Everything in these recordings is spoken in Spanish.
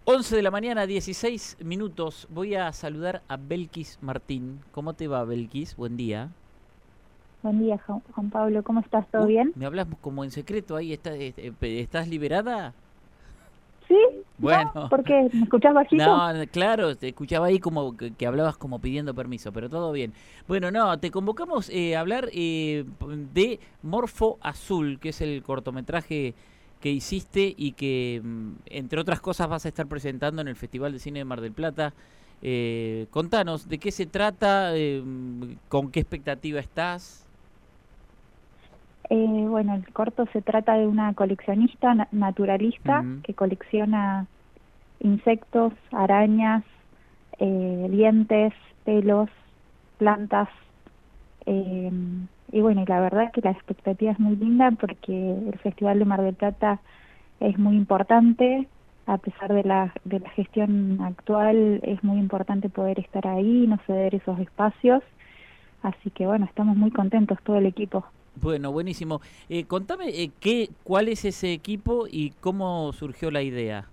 11 de la mañana, 16 minutos. Voy a saludar a Belkis Martín. ¿Cómo te va, Belkis? Buen día. Buen día, Juan Pablo. ¿Cómo estás? ¿Todo Uy, bien? me hablas como en secreto ahí. ¿Estás liberada? Sí, ¿no? Bueno, ¿Por qué? ¿Me escuchás bajito? no, claro, te escuchaba ahí como que hablabas como pidiendo permiso, pero todo bien. Bueno, no, te convocamos a hablar de Morfo Azul, que es el cortometraje que hiciste y que, entre otras cosas, vas a estar presentando en el Festival de Cine de Mar del Plata. Contanos, ¿de qué se trata? ¿Con qué expectativa estás? Bueno, el corto se trata de una coleccionista naturalista Mm, que colecciona insectos, arañas, dientes, pelos, plantas. eh, y bueno, y la verdad es que la expectativa es muy linda porque el Festival de Mar del Plata es muy importante. A pesar de la gestión actual, es muy importante poder estar ahí, no ceder esos espacios. Así que bueno, estamos muy contentos todo el equipo. bueno, buenísimo. Contame cuál es ese equipo y cómo surgió la idea.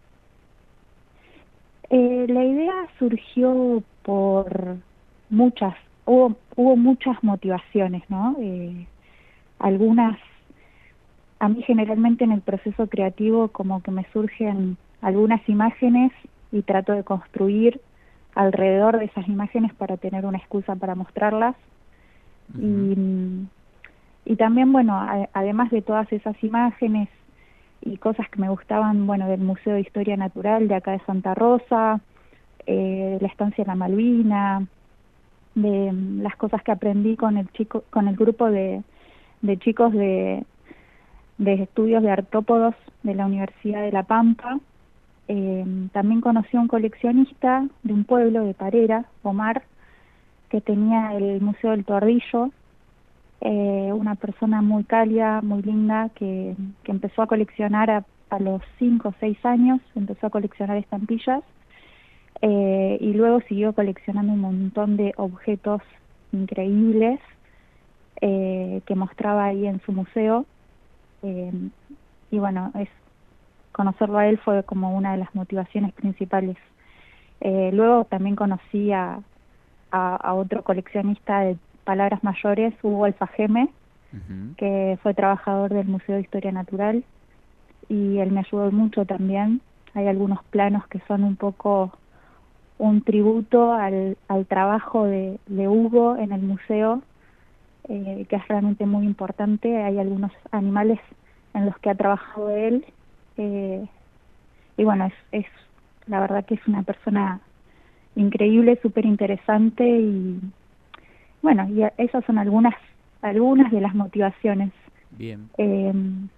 La idea surgió por muchas, hubo muchas motivaciones, ¿no? Algunas, a mí generalmente en el proceso creativo como que me surgen algunas imágenes y trato de construir alrededor de esas imágenes para tener una excusa para mostrarlas. Ujú. Y, y también, bueno, además de todas esas imágenes y cosas que me gustaban, bueno, del Museo de Historia Natural de acá de Santa Rosa, de la estancia de la Malvina, de las cosas que aprendí con el grupo de chicos de estudios de artrópodos de la Universidad de La Pampa. También conocí a un coleccionista de un pueblo de Parera, Omar, que tenía el Museo del Tordillo, una persona muy cálida, muy linda, que empezó a coleccionar a los 5 o 6 años, empezó a coleccionar estampillas, y luego siguió coleccionando un montón de objetos increíbles que mostraba ahí en su museo. eh, y bueno, conocerlo a él fue como una de las motivaciones principales. Luego también conocí a otro coleccionista de palabras mayores, Hugo Alfajeme, Ujú. que fue trabajador del Museo de Historia Natural, y él me ayudó mucho también. Hay algunos planos que son un poco un tributo al trabajo de Hugo en el museo, que es realmente muy importante. Hay algunos animales en los que ha trabajado él, eh, y bueno, es la verdad que es una persona increíble, súper interesante, y bueno, y esas son algunas de las motivaciones. Bien. Eh,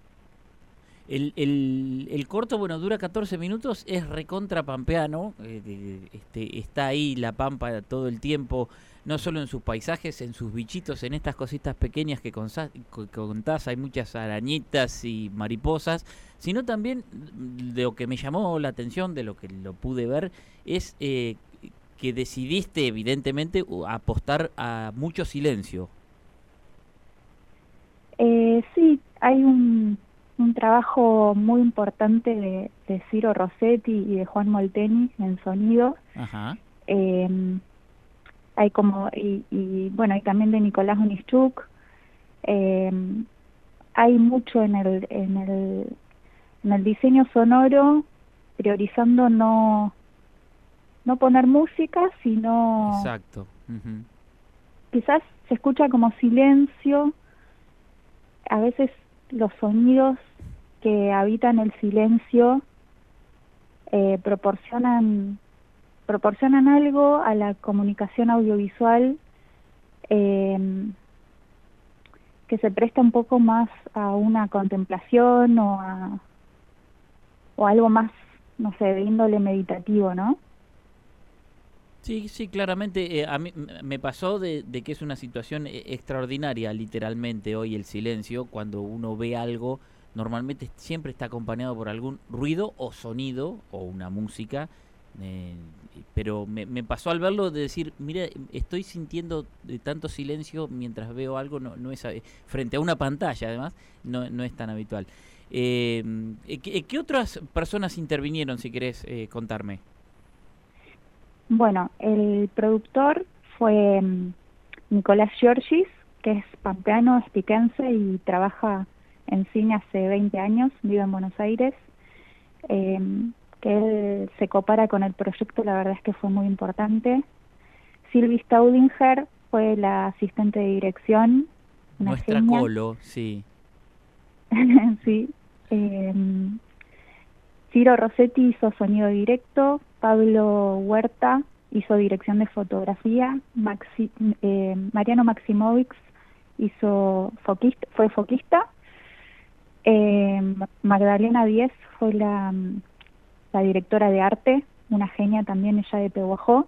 El corto, bueno, dura 14 minutos, es recontra pampeano, está ahí la pampa todo el tiempo, no solo en sus paisajes, en sus bichitos, en estas cositas pequeñas que contás, hay muchas arañitas y mariposas, sino también de lo que me llamó la atención, de lo que lo pude ver, es que decidiste evidentemente apostar a mucho silencio. sí, hay un trabajo muy importante de Ciro Rossetti y de Juan Molteni en sonido. Ajá. Eh, Hay como, y bueno, y también de Nicolás Onischuk. Eh, Hay mucho en el diseño sonoro, priorizando no poner música, sino Exacto. Ujú. quizás se escucha como silencio. A veces los sonidos que habitan el silencio proporcionan algo a la comunicación audiovisual, eh, que se presta un poco más a una contemplación o algo más, no sé, de índole meditativo, ¿no? Sí, sí, claramente. A mí me pasó de que es una situación extraordinaria, literalmente, hoy el silencio, cuando uno ve algo, normalmente siempre está acompañado por algún ruido o sonido o una música, eh, pero me pasó al verlo de decir, mira, estoy sintiendo de tanto silencio mientras veo algo, no es frente a una pantalla, además, no es tan habitual. ¿Qué otras personas intervinieron, si querés contarme? Bueno, el productor fue Nicolás Giorgis, que es pampeano, es piquense y trabaja en cine hace 20 años, vive en Buenos Aires. Que él se compara con el proyecto, la verdad es que fue muy importante. Sylvie Staudinger fue la asistente de dirección, una Nuestra genia. Colo, sí. Sí. Ciro Rossetti hizo sonido directo, Pablo Huerta hizo dirección de fotografía, Mariano Maximovic fue foquista, Magdalena Díez fue la directora de arte, una genia también, ella de Pehuajó.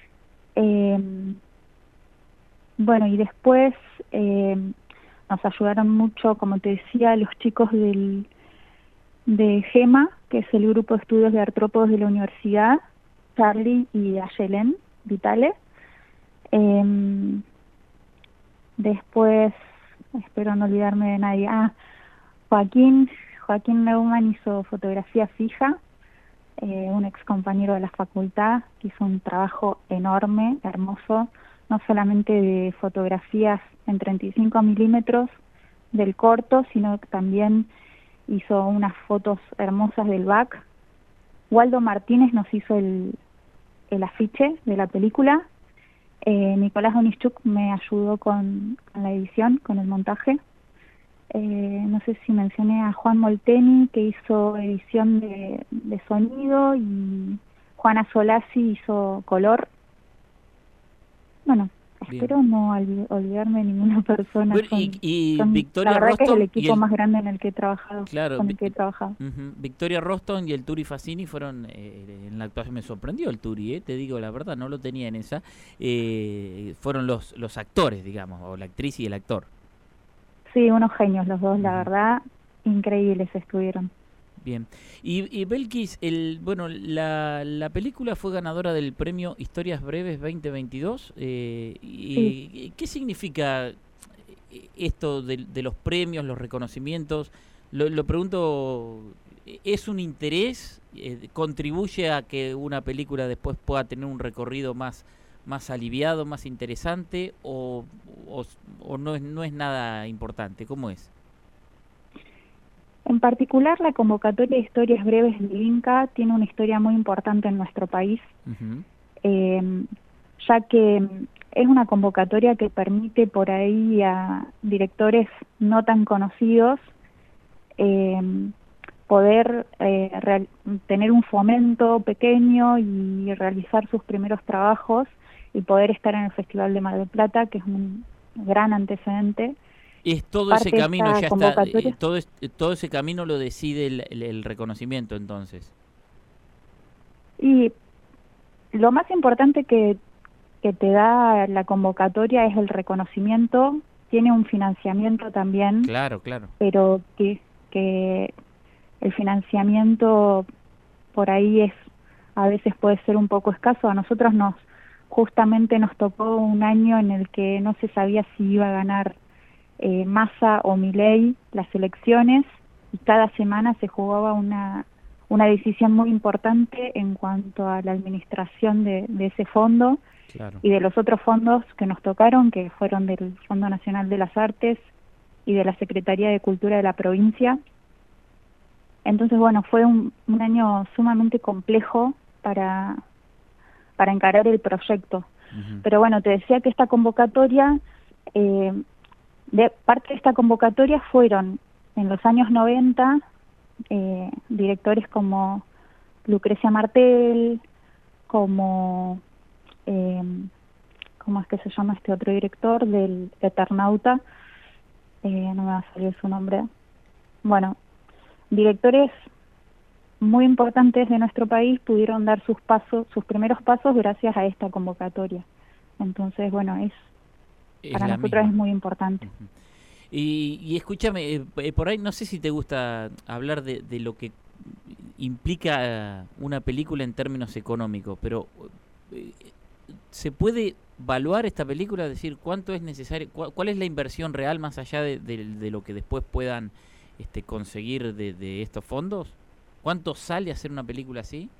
Bueno, y después nos ayudaron mucho, como te decía, los chicos de GEMA, que es el grupo de estudios de artrópodos de la universidad, Charlie y Ayelen Vitale. Después, espero no olvidarme de nadie, Joaquín Neumann hizo fotografía fija, un ex compañero de la facultad que hizo un trabajo enorme, hermoso, no solamente de fotografías en 35 milímetros del corto, sino que también hizo unas fotos hermosas del back. Waldo Martínez nos hizo el afiche de la película. Nicolás Onischuk me ayudó con la edición, con el montaje. No sé si mencioné a Juan Molteni, que hizo edición de sonido, y Juana Solasi hizo color. Bueno, Bien. espero no olvidarme de ninguna persona. Bueno, y Victoria la verdad Roston, que es el equipo más grande en el que he trabajado. Claro, con el que he trabajado. Victoria Roston y el Turi Fassini fueron en la actuación. Me sorprendió el Turi, te digo la verdad, no lo tenía en esa. Fueron los actores, digamos, o la actriz y el actor. Sí, unos genios los dos, la verdad, increíbles estuvieron. Bien. Y Belkis, la película fue ganadora del premio Historias Breves 2022. Sí. ¿Qué significa esto de los premios, los reconocimientos? Lo pregunto, ¿es un interés? ¿Contribuye a que una película después pueda tener un recorrido más aliviado, más interesante? ¿O no es nada importante? ¿Cómo es? En particular, la convocatoria de Historias Breves del Inca tiene una historia muy importante en nuestro país, ya que es una convocatoria que permite por ahí a directores no tan conocidos poder tener un fomento pequeño y realizar sus primeros trabajos y poder estar en el Festival de Mar del Plata, que es un gran antecedente. Es todo ese camino ya está, todo ese camino lo decide el reconocimiento, entonces. Y lo más importante que te da la convocatoria es el reconocimiento. Tiene un financiamiento también. Claro. Pero que el financiamiento por ahí a veces puede ser un poco escaso. A nosotros justamente nos tocó un año en el que no se sabía si iba a ganar Massa o Milei las elecciones, y cada semana se jugaba una decisión muy importante en cuanto a la administración de ese fondo. Claro. Y de los otros fondos que nos tocaron, que fueron del Fondo Nacional de las Artes y de la Secretaría de Cultura de la provincia. Entonces, bueno, fue un año sumamente complejo para encarar el proyecto. Pero bueno, te decía que esta convocatoria, parte de esta convocatoria fueron en los años 90 directores como Lucrecia Martel, como ¿cómo es que se llama este otro director del Eternauta? No me va a salir su nombre. Bueno, directores muy importantes de nuestro país pudieron dar sus primeros pasos gracias a esta convocatoria. Entonces, bueno, para nosotros es muy importante. Y escúchame, por ahí no sé si te gusta hablar de lo que implica una película en términos económicos, pero ¿se puede evaluar esta película? Es decir, ¿cuánto es necesario? ¿Cuál es la inversión real más allá de lo que después puedan conseguir de estos fondos? ¿Cuánto sale hacer una película así?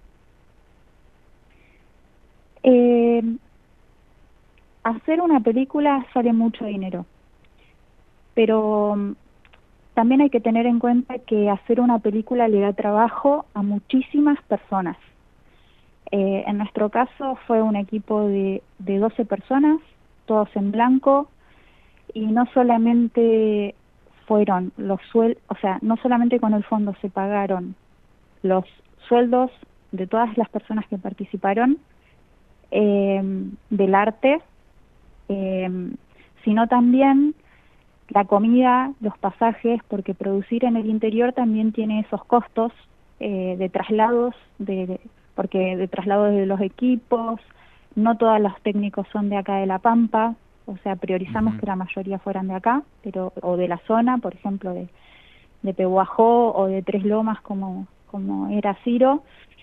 Hacer una película sale mucho dinero, pero también hay que tener en cuenta que hacer una película le da trabajo a muchísimas personas. En nuestro caso fue un equipo de 12 personas, todos en blanco, y no solamente fueron los sueldos, o sea, no solamente con el fondo se pagaron los sueldos de todas las personas que participaron del arte, sino también la comida, los pasajes, porque producir en el interior también tiene esos costos de traslados, porque de traslados de los equipos, no todos los técnicos son de acá de La Pampa, o sea, priorizamos que la mayoría fueran de acá, pero o de la zona, por ejemplo, de Pehuajó o de Tres Lomas, como era Ciro.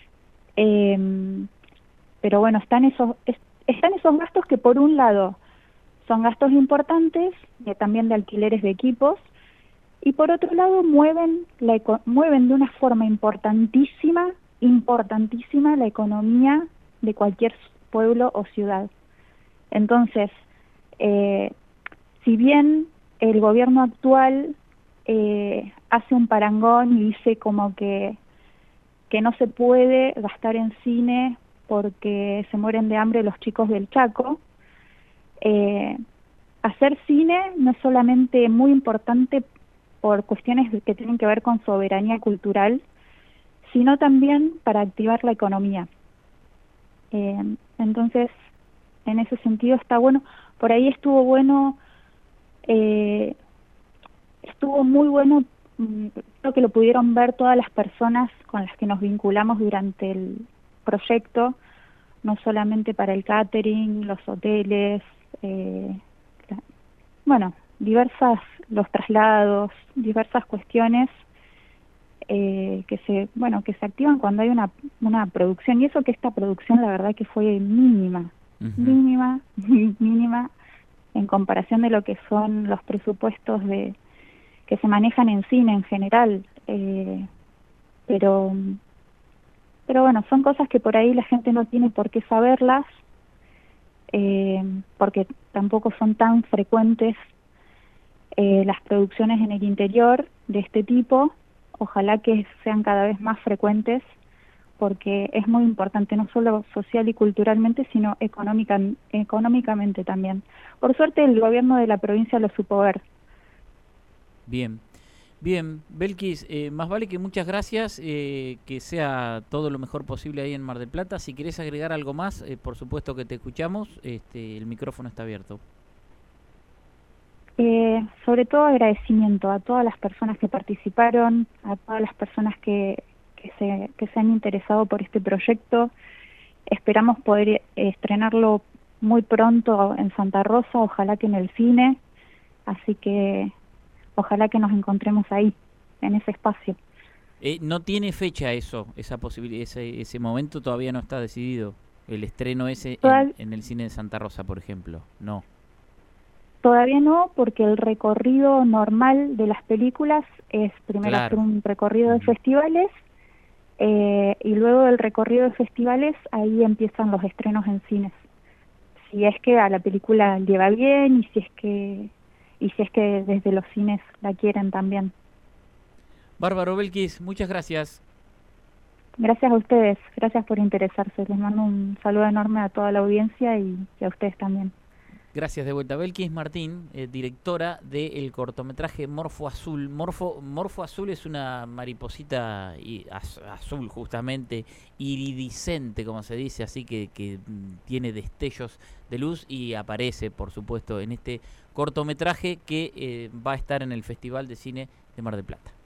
Pero bueno, están esos gastos que por un lado son gastos importantes, también de alquileres de equipos, y por otro lado mueven de una forma importantísima la economía de cualquier pueblo o ciudad. Entonces, si bien el gobierno actual hace un parangón y dice como que no se puede gastar en cine porque se mueren de hambre los chicos del Chaco, hacer cine no es solamente muy importante por cuestiones que tienen que ver con soberanía cultural, sino también para activar la economía. Entonces, en ese sentido está bueno. Por ahí estuvo muy bueno, creo que lo pudieron ver todas las personas con las que nos vinculamos durante el proyecto, no solamente para el catering, los hoteles, los traslados, diversas cuestiones que se activan cuando hay una producción, y eso que esta producción la verdad que fue mínima en comparación de lo que son los presupuestos que se manejan en cine en general, pero bueno, son cosas que por ahí la gente no tiene por qué saberlas, porque tampoco son tan frecuentes las producciones en el interior de este tipo. Ojalá que sean cada vez más frecuentes, porque es muy importante, no solo social y culturalmente, sino económicamente también. Por suerte el gobierno de la provincia lo supo ver. Bien, Belkis, más vale que muchas gracias, que sea todo lo mejor posible ahí en Mar del Plata. Si querés agregar algo más, por supuesto que te escuchamos, el micrófono está abierto. Sobre todo agradecimiento a todas las personas que participaron, a todas las personas que se han interesado por este proyecto. Esperamos poder estrenarlo muy pronto en Santa Rosa, ojalá que en el cine, así que ojalá que nos encontremos ahí, en ese espacio. No tiene fecha esa posibilidad, ese momento todavía no está decidido, el estreno ese en el cine de Santa Rosa, por ejemplo, no. Todavía no, porque el recorrido normal de las películas es primero hacer un recorrido de festivales, y luego del recorrido de festivales ahí empiezan los estrenos en cines. Si es que a la película le va bien y si es que desde los cines la quieren también. Bárbaro, Belkis, muchas gracias. Gracias a ustedes, gracias por interesarse. Les mando un saludo enorme a toda la audiencia y a ustedes también. Gracias de vuelta. Belkis Martín, directora del cortometraje Morfo Azul. Morfo Azul es una mariposita azul, justamente, iridiscente, como se dice, así que tiene destellos de luz y aparece, por supuesto, en este cortometraje que va a estar en el Festival de Cine de Mar del Plata.